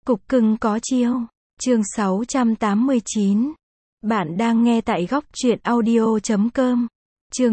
Cục cưng có chiêu. Chương 689. Bạn đang nghe tại góc truyện audio.com. Chương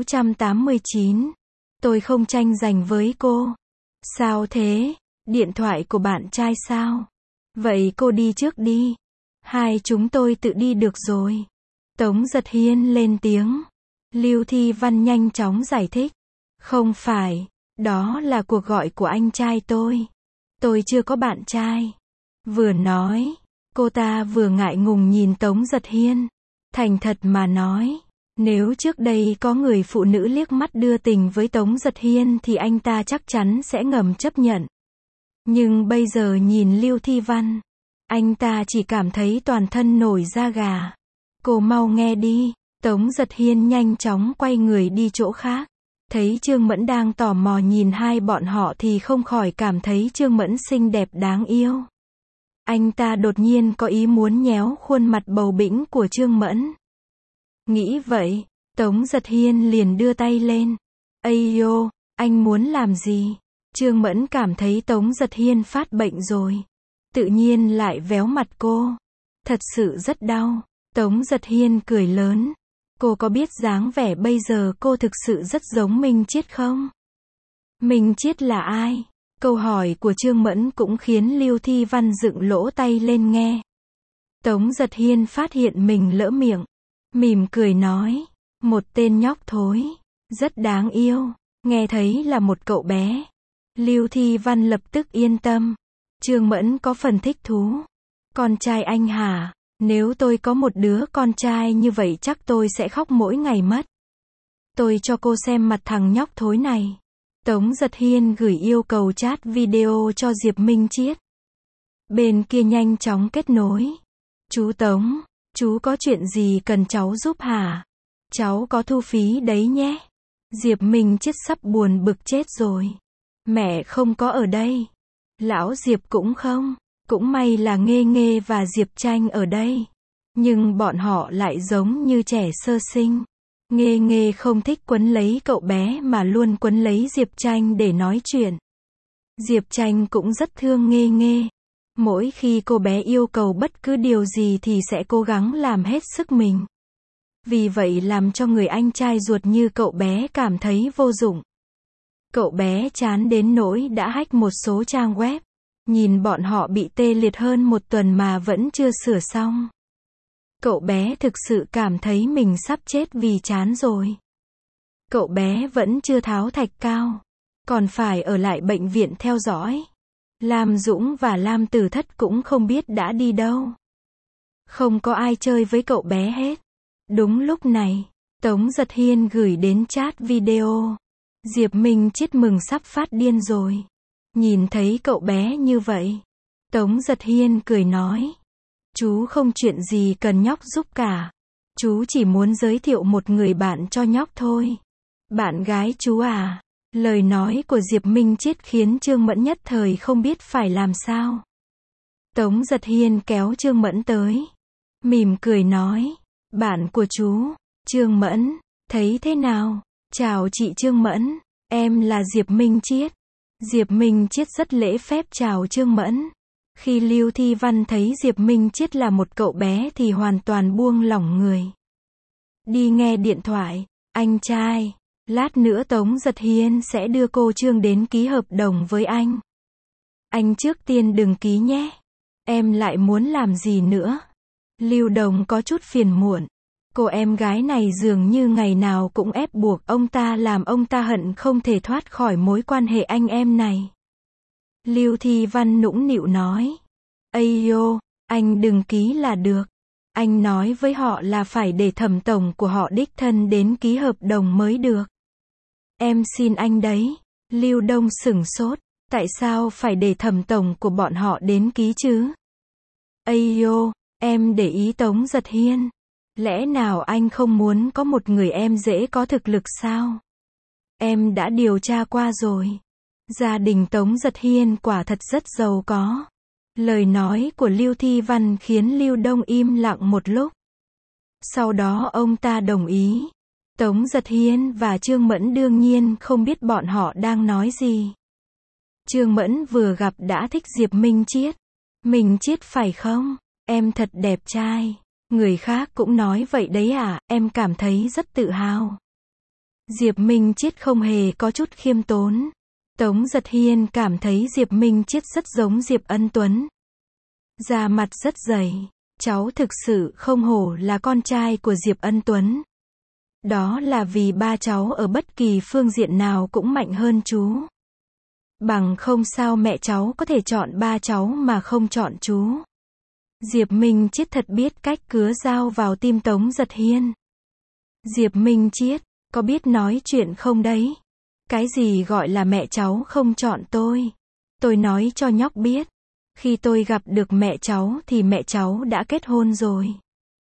689. Tôi không tranh giành với cô. Sao thế? Điện thoại của bạn trai sao? Vậy cô đi trước đi. Hai chúng tôi tự đi được rồi. Tống Giật Hiên lên tiếng. Lưu Thi Văn nhanh chóng giải thích. Không phải, đó là cuộc gọi của anh trai tôi. Tôi chưa có bạn trai. Vừa nói, cô ta vừa ngại ngùng nhìn Tống Giật Hiên. Thành thật mà nói, nếu trước đây có người phụ nữ liếc mắt đưa tình với Tống Giật Hiên thì anh ta chắc chắn sẽ ngầm chấp nhận. Nhưng bây giờ nhìn Lưu Thi Văn, anh ta chỉ cảm thấy toàn thân nổi da gà. Cô mau nghe đi. Tống Giật Hiên nhanh chóng quay người đi chỗ khác. Thấy Trương Mẫn đang tò mò nhìn hai bọn họ thì không khỏi cảm thấy Trương Mẫn xinh đẹp đáng yêu. Anh ta đột nhiên có ý muốn nhéo khuôn mặt bầu bĩnh của Trương Mẫn. Nghĩ vậy, Tống Giật Hiên liền đưa tay lên. Ây yô, anh muốn làm gì? Trương Mẫn cảm thấy Tống Giật Hiên phát bệnh rồi. Tự nhiên lại véo mặt cô. Thật sự rất đau. Tống Giật Hiên cười lớn. Cô có biết dáng vẻ bây giờ cô thực sự rất giống Minh Chiết không? Minh Chiết là ai? Câu hỏi của Trương Mẫn cũng khiến Lưu Thi Văn dựng lỗ tai lên nghe. Tống Giật Hiên phát hiện mình lỡ miệng. Mỉm cười nói. Một tên nhóc thối. Rất đáng yêu. Nghe thấy là một cậu bé. Lưu Thi Văn lập tức yên tâm. Trương Mẫn có phần thích thú. Con trai anh hả? Nếu tôi có một đứa con trai như vậy chắc tôi sẽ khóc mỗi ngày mất. Tôi cho cô xem mặt thằng nhóc thối này. Tống Giật Hiên gửi yêu cầu chat video cho Diệp Minh Chiết. Bên kia nhanh chóng kết nối. Chú Tống, chú có chuyện gì cần cháu giúp hả? Cháu có thu phí đấy nhé. Diệp Minh Chiết sắp buồn bực chết rồi. Mẹ không có ở đây. Lão Diệp cũng không. Cũng may là Nghê Nghê và Diệp Tranh ở đây. Nhưng bọn họ lại giống như trẻ sơ sinh. Nghê Nghê không thích quấn lấy cậu bé mà luôn quấn lấy Diệp Tranh để nói chuyện. Diệp Tranh cũng rất thương Nghê Nghê. Mỗi khi cô bé yêu cầu bất cứ điều gì thì sẽ cố gắng làm hết sức mình. Vì vậy làm cho người anh trai ruột như cậu bé cảm thấy vô dụng. Cậu bé chán đến nỗi đã hack một số trang web. Nhìn bọn họ bị tê liệt hơn một tuần mà vẫn chưa sửa xong. Cậu bé thực sự cảm thấy mình sắp chết vì chán rồi. Cậu bé vẫn chưa tháo thạch cao. Còn phải ở lại bệnh viện theo dõi. Lam Dũng và Lam Tử Thất cũng không biết đã đi đâu. Không có ai chơi với cậu bé hết. Đúng lúc này, Tống Giật Hiên gửi đến chat video. Diệp Minh Chiết mừng sắp phát điên rồi. Nhìn thấy cậu bé như vậy, Tống Giật Hiên cười nói. Chú không chuyện gì cần nhóc giúp cả. Chú chỉ muốn giới thiệu một người bạn cho nhóc thôi. Bạn gái chú à? Lời nói của Diệp Minh Chiết khiến Trương Mẫn nhất thời không biết phải làm sao. Tống Giật Hiên kéo Trương Mẫn tới. Mỉm cười nói. Bạn của chú, Trương Mẫn, thấy thế nào? Chào chị Trương Mẫn, em là Diệp Minh Chiết. Diệp Minh Chiết rất lễ phép chào Trương Mẫn. Khi Lưu Thi Văn thấy Diệp Minh Chiết là một cậu bé thì hoàn toàn buông lỏng người. Đi nghe điện thoại, anh trai. Lát nữa Tống Giật Hiên sẽ đưa cô Trương đến ký hợp đồng với anh. Anh trước tiên đừng ký nhé. Em lại muốn làm gì nữa? Lưu Đồng có chút phiền muộn. Cô em gái này dường như ngày nào cũng ép buộc ông ta làm ông ta hận không thể thoát khỏi mối quan hệ anh em này. Lưu Thi Văn nũng nịu nói. Ây yô, anh đừng ký là được. Anh nói với họ là phải để thẩm tổng của họ đích thân đến ký hợp đồng mới được. Em xin anh đấy. Lưu Đông sửng sốt. Tại sao phải để thẩm tổng của bọn họ đến ký chứ? Ây yô, em để ý Tống Giật Hiên. Lẽ nào anh không muốn có một người em dễ có thực lực sao? Em đã điều tra qua rồi. Gia đình Tống Giật Hiên quả thật rất giàu có. Lời nói của Lưu Thi Văn khiến Lưu Đông im lặng một lúc. Sau đó ông ta đồng ý. Tống Giật Hiên và Trương Mẫn đương nhiên không biết bọn họ đang nói gì. Trương Mẫn vừa gặp đã thích Diệp Minh Chiết. Minh Chiết phải không? Em thật đẹp trai. Người khác cũng nói vậy đấy à, em cảm thấy rất tự hào. Diệp Minh Chiết không hề có chút khiêm tốn. Tống Giật Hiên cảm thấy Diệp Minh Chiết rất giống Diệp Ân Tuấn. Da mặt rất dày. Cháu thực sự không hổ là con trai của Diệp Ân Tuấn. Đó là vì ba cháu ở bất kỳ phương diện nào cũng mạnh hơn chú. Bằng không sao mẹ cháu có thể chọn ba cháu mà không chọn chú. Diệp Minh Chiết thật biết cách cứa dao vào tim Tống Giật Hiên. Diệp Minh Chiết, có biết nói chuyện không đấy? Cái gì gọi là mẹ cháu không chọn tôi? Tôi nói cho nhóc biết. Khi tôi gặp được mẹ cháu thì mẹ cháu đã kết hôn rồi.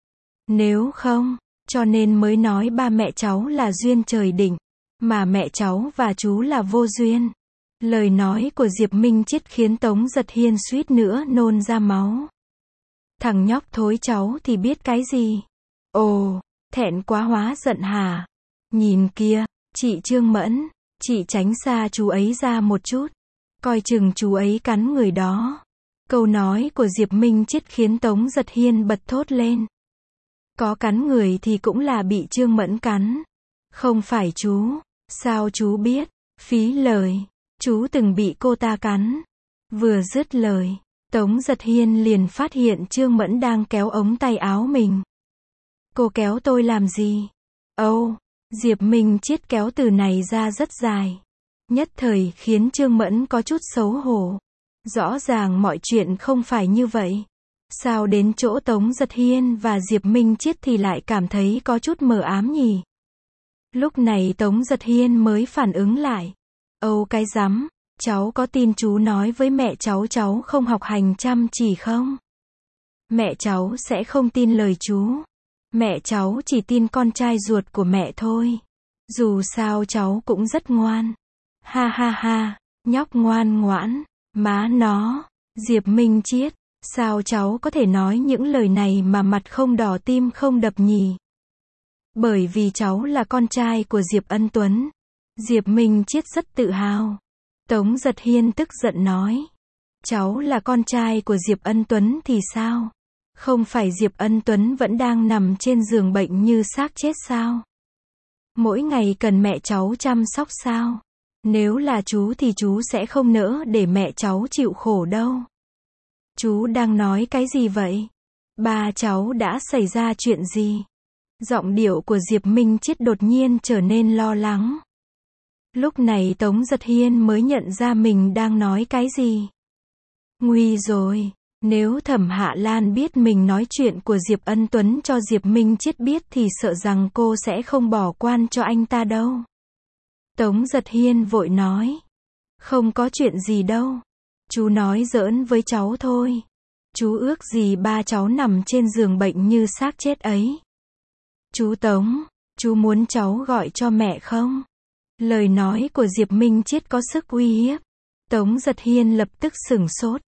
Nếu không, cho nên mới nói ba mẹ cháu là duyên trời định, mà mẹ cháu và chú là vô duyên. Lời nói của Diệp Minh Chiết khiến Tống Giật Hiên suýt nữa nôn ra máu. Thằng nhóc thối cháu thì biết cái gì? Ồ, thẹn quá hóa giận hả? Nhìn kia, chị Trương Mẫn, chị tránh xa chú ấy ra một chút. Coi chừng chú ấy cắn người đó. Câu nói của Diệp Minh Chiết khiến Tống Giật Hiên bật thốt lên. Có cắn người thì cũng là bị Trương Mẫn cắn. Không phải chú. Sao chú biết? Phí lời. Chú từng bị cô ta cắn. Vừa dứt lời, Tống Giật Hiên liền phát hiện Trương Mẫn đang kéo ống tay áo mình. Cô kéo tôi làm gì? Âu, Diệp Minh Chiết kéo từ này ra rất dài. Nhất thời khiến Trương Mẫn có chút xấu hổ. Rõ ràng mọi chuyện không phải như vậy. Sao đến chỗ Tống Giật Hiên và Diệp Minh Chiết thì lại cảm thấy có chút mờ ám nhỉ? Lúc này Tống Giật Hiên mới phản ứng lại. Âu cái rắm, cháu có tin chú nói với mẹ cháu không học hành chăm chỉ không? Mẹ cháu sẽ không tin lời chú. Mẹ cháu chỉ tin con trai ruột của mẹ thôi. Dù sao cháu cũng rất ngoan. Ha ha ha, nhóc ngoan ngoãn. Má nó, Diệp Minh Chiết, sao cháu có thể nói những lời này mà mặt không đỏ tim không đập nhỉ? Bởi vì cháu là con trai của Diệp Ân Tuấn. Diệp Minh Chiết rất tự hào. Tống Giật Hiên tức giận nói. Cháu là con trai của Diệp Ân Tuấn thì sao? Không phải Diệp Ân Tuấn vẫn đang nằm trên giường bệnh như xác chết sao? Mỗi ngày cần mẹ cháu chăm sóc sao? Nếu là chú thì chú sẽ không nỡ để mẹ cháu chịu khổ đâu. Chú đang nói cái gì vậy? Ba cháu đã xảy ra chuyện gì? Giọng điệu của Diệp Minh Chiết đột nhiên trở nên lo lắng. Lúc này Tống Giật Hiên mới nhận ra mình đang nói cái gì. Nguy rồi, nếu Thẩm Hạ Lan biết mình nói chuyện của Diệp Ân Tuấn cho Diệp Minh Chiết biết thì sợ rằng cô sẽ không bỏ quan cho anh ta đâu. Tống Giật Hiên vội nói. Không có chuyện gì đâu. Chú nói giỡn với cháu thôi. Chú ước gì ba cháu nằm trên giường bệnh như xác chết ấy. Chú Tống, chú muốn cháu gọi cho mẹ không? Lời nói của Diệp Minh Chiết có sức uy hiếp. Tống Giật Hiên lập tức sửng sốt.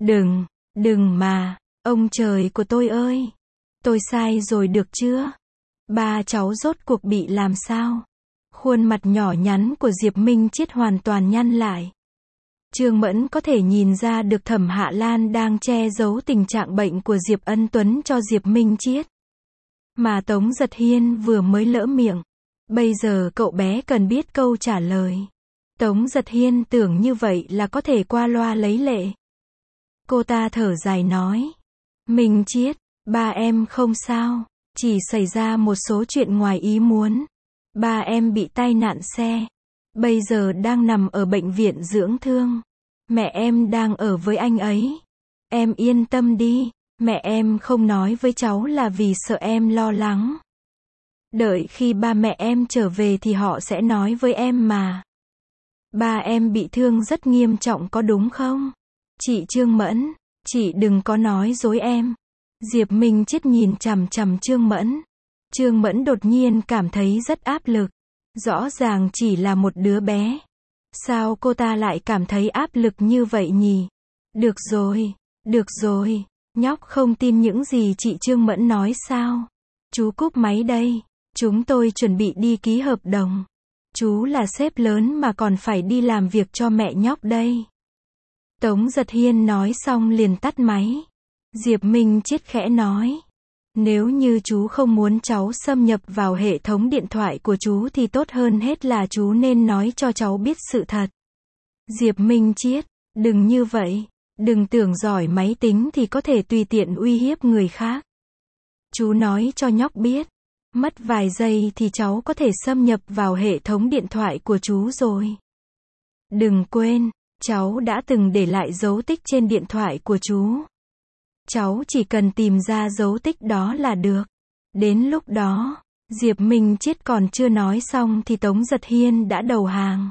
Đừng mà, ông trời của tôi ơi. Tôi sai rồi được chưa? Ba cháu rốt cuộc bị làm sao? Khuôn mặt nhỏ nhắn của Diệp Minh Chiết hoàn toàn nhăn lại. Trương Mẫn có thể nhìn ra được Thẩm Hạ Lan đang che giấu tình trạng bệnh của Diệp Ân Tuấn cho Diệp Minh Chiết. Mà Tống Giật Hiên vừa mới lỡ miệng. Bây giờ cậu bé cần biết câu trả lời. Tống Giật Hiên tưởng như vậy là có thể qua loa lấy lệ. Cô ta thở dài nói. Minh Chiết, ba em không sao. Chỉ xảy ra một số chuyện ngoài ý muốn. Ba em bị tai nạn xe. Bây giờ đang nằm ở bệnh viện dưỡng thương. Mẹ em đang ở với anh ấy. Em yên tâm đi. Mẹ em không nói với cháu là vì sợ em lo lắng. Đợi khi ba mẹ em trở về thì họ sẽ nói với em mà. Ba em bị thương rất nghiêm trọng có đúng không? Chị Trương Mẫn, chị đừng có nói dối em. Diệp Minh Chiết nhìn chằm chằm Trương Mẫn. Trương Mẫn đột nhiên cảm thấy rất áp lực. Rõ ràng chỉ là một đứa bé. Sao cô ta lại cảm thấy áp lực như vậy nhỉ? Được rồi. Nhóc không tin những gì chị Trương Mẫn nói sao? Chú cúp máy đây. Chúng tôi chuẩn bị đi ký hợp đồng. Chú là sếp lớn mà còn phải đi làm việc cho mẹ nhóc đây. Tống Giật Hiên nói xong liền tắt máy. Diệp Minh Chiết khẽ nói. Nếu như chú không muốn cháu xâm nhập vào hệ thống điện thoại của chú thì tốt hơn hết là chú nên nói cho cháu biết sự thật. Diệp Minh Chiết, đừng như vậy. Đừng tưởng giỏi máy tính thì có thể tùy tiện uy hiếp người khác. Chú nói cho nhóc biết. Mất vài giây thì cháu có thể xâm nhập vào hệ thống điện thoại của chú rồi. Đừng quên, cháu đã từng để lại dấu tích trên điện thoại của chú. Cháu chỉ cần tìm ra dấu tích đó là được. Đến lúc đó, Diệp Minh Chiết còn chưa nói xong thì Tống Giật Hiên đã đầu hàng.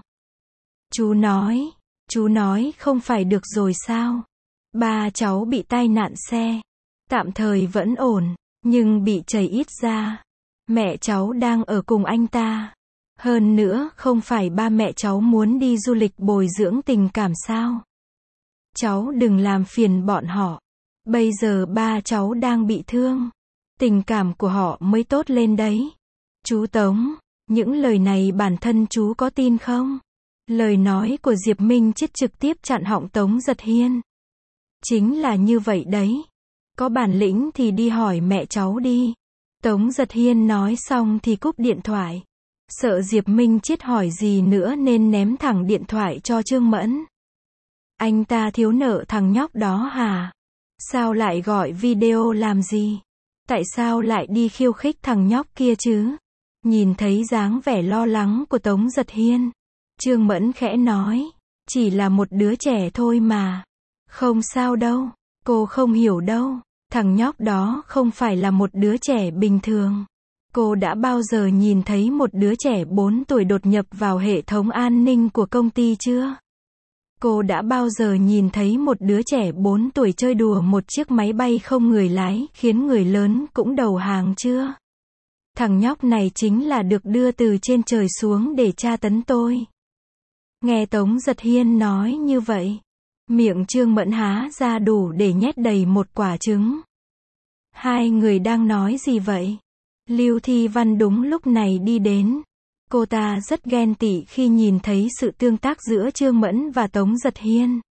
Chú nói không phải được rồi sao? Ba cháu bị tai nạn xe. Tạm thời vẫn ổn, nhưng bị chảy ít da. Mẹ cháu đang ở cùng anh ta. Hơn nữa, không phải ba mẹ cháu muốn đi du lịch bồi dưỡng tình cảm sao? Cháu đừng làm phiền bọn họ. Bây giờ ba cháu đang bị thương. Tình cảm của họ mới tốt lên đấy. Chú Tống, những lời này bản thân chú có tin không? Lời nói của Diệp Minh Chiết trực tiếp chặn họng Tống Giật Hiên. Chính là như vậy đấy. Có bản lĩnh thì đi hỏi mẹ cháu đi. Tống Giật Hiên nói xong thì cúp điện thoại. Sợ Diệp Minh Chiết hỏi gì nữa nên ném thẳng điện thoại cho Trương Mẫn. Anh ta thiếu nợ thằng nhóc đó hả? Sao lại gọi video làm gì? Tại sao lại đi khiêu khích thằng nhóc kia chứ? Nhìn thấy dáng vẻ lo lắng của Tống Giật Hiên, Trương Mẫn khẽ nói, chỉ là một đứa trẻ thôi mà. Không sao đâu, cô không hiểu đâu. Thằng nhóc đó không phải là một đứa trẻ bình thường. Cô đã bao giờ nhìn thấy một đứa trẻ 4 tuổi đột nhập vào hệ thống an ninh của công ty chưa? Cô đã bao giờ nhìn thấy một đứa trẻ 4 tuổi chơi đùa một chiếc máy bay không người lái, khiến người lớn cũng đầu hàng chưa? Thằng nhóc này chính là được đưa từ trên trời xuống để tra tấn tôi. Nghe Tống Giật Hiên nói như vậy, miệng Trương Mẫn há ra đủ để nhét đầy một quả trứng. Hai người đang nói gì vậy? Lưu Thi Văn đúng lúc này đi đến. Cô ta rất ghen tị khi nhìn thấy sự tương tác giữa Trương Mẫn và Tống Giật Hiên.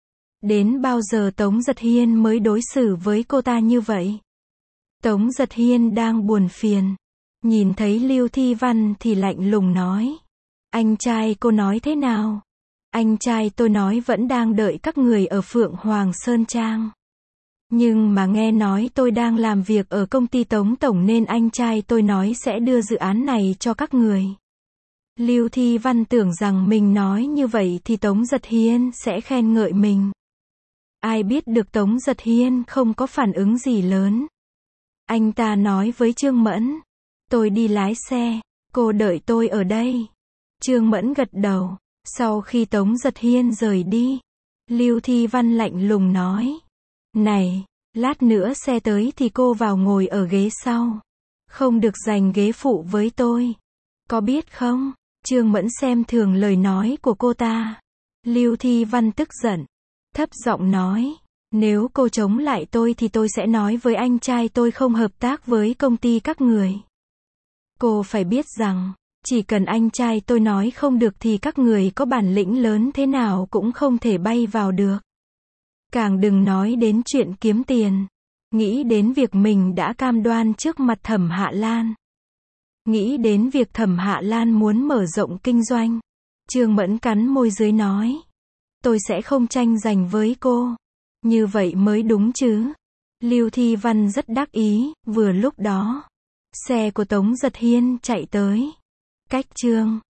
Đến bao giờ Tống Giật Hiên mới đối xử với cô ta như vậy? Tống Giật Hiên đang buồn phiền. Nhìn thấy Lưu Thi Văn thì lạnh lùng nói. Anh trai cô nói thế nào? Anh trai tôi nói vẫn đang đợi các người ở Phượng Hoàng Sơn Trang. Nhưng mà nghe nói tôi đang làm việc ở công ty Tống Tổng nên anh trai tôi nói sẽ đưa dự án này cho các người. Lưu Thi Văn tưởng rằng mình nói như vậy thì Tống Giật Hiên sẽ khen ngợi mình. Ai biết được Tống Giật Hiên không có phản ứng gì lớn. Anh ta nói với Trương Mẫn. Tôi đi lái xe, cô đợi tôi ở đây. Trương Mẫn gật đầu. Sau khi Tống Giật Hiên rời đi, Lưu Thi Văn lạnh lùng nói. Này, lát nữa xe tới thì cô vào ngồi ở ghế sau. Không được giành ghế phụ với tôi. Có biết không? Trương Mẫn xem thường lời nói của cô ta. Lưu Thi Văn tức giận. Thấp giọng nói. Nếu cô chống lại tôi thì tôi sẽ nói với anh trai tôi không hợp tác với công ty các người. Cô phải biết rằng, chỉ cần anh trai tôi nói không được thì các người có bản lĩnh lớn thế nào cũng không thể bay vào được. Càng đừng nói đến chuyện kiếm tiền. Nghĩ đến việc mình đã cam đoan trước mặt Thẩm Hạ Lan. Nghĩ đến việc Thẩm Hạ Lan muốn mở rộng kinh doanh. Trương Mẫn cắn môi dưới nói. Tôi sẽ không tranh giành với cô. Như vậy mới đúng chứ. Lưu Thi Văn rất đắc ý. Vừa lúc đó, xe của Tống Giật Hiên chạy tới. Cách Trương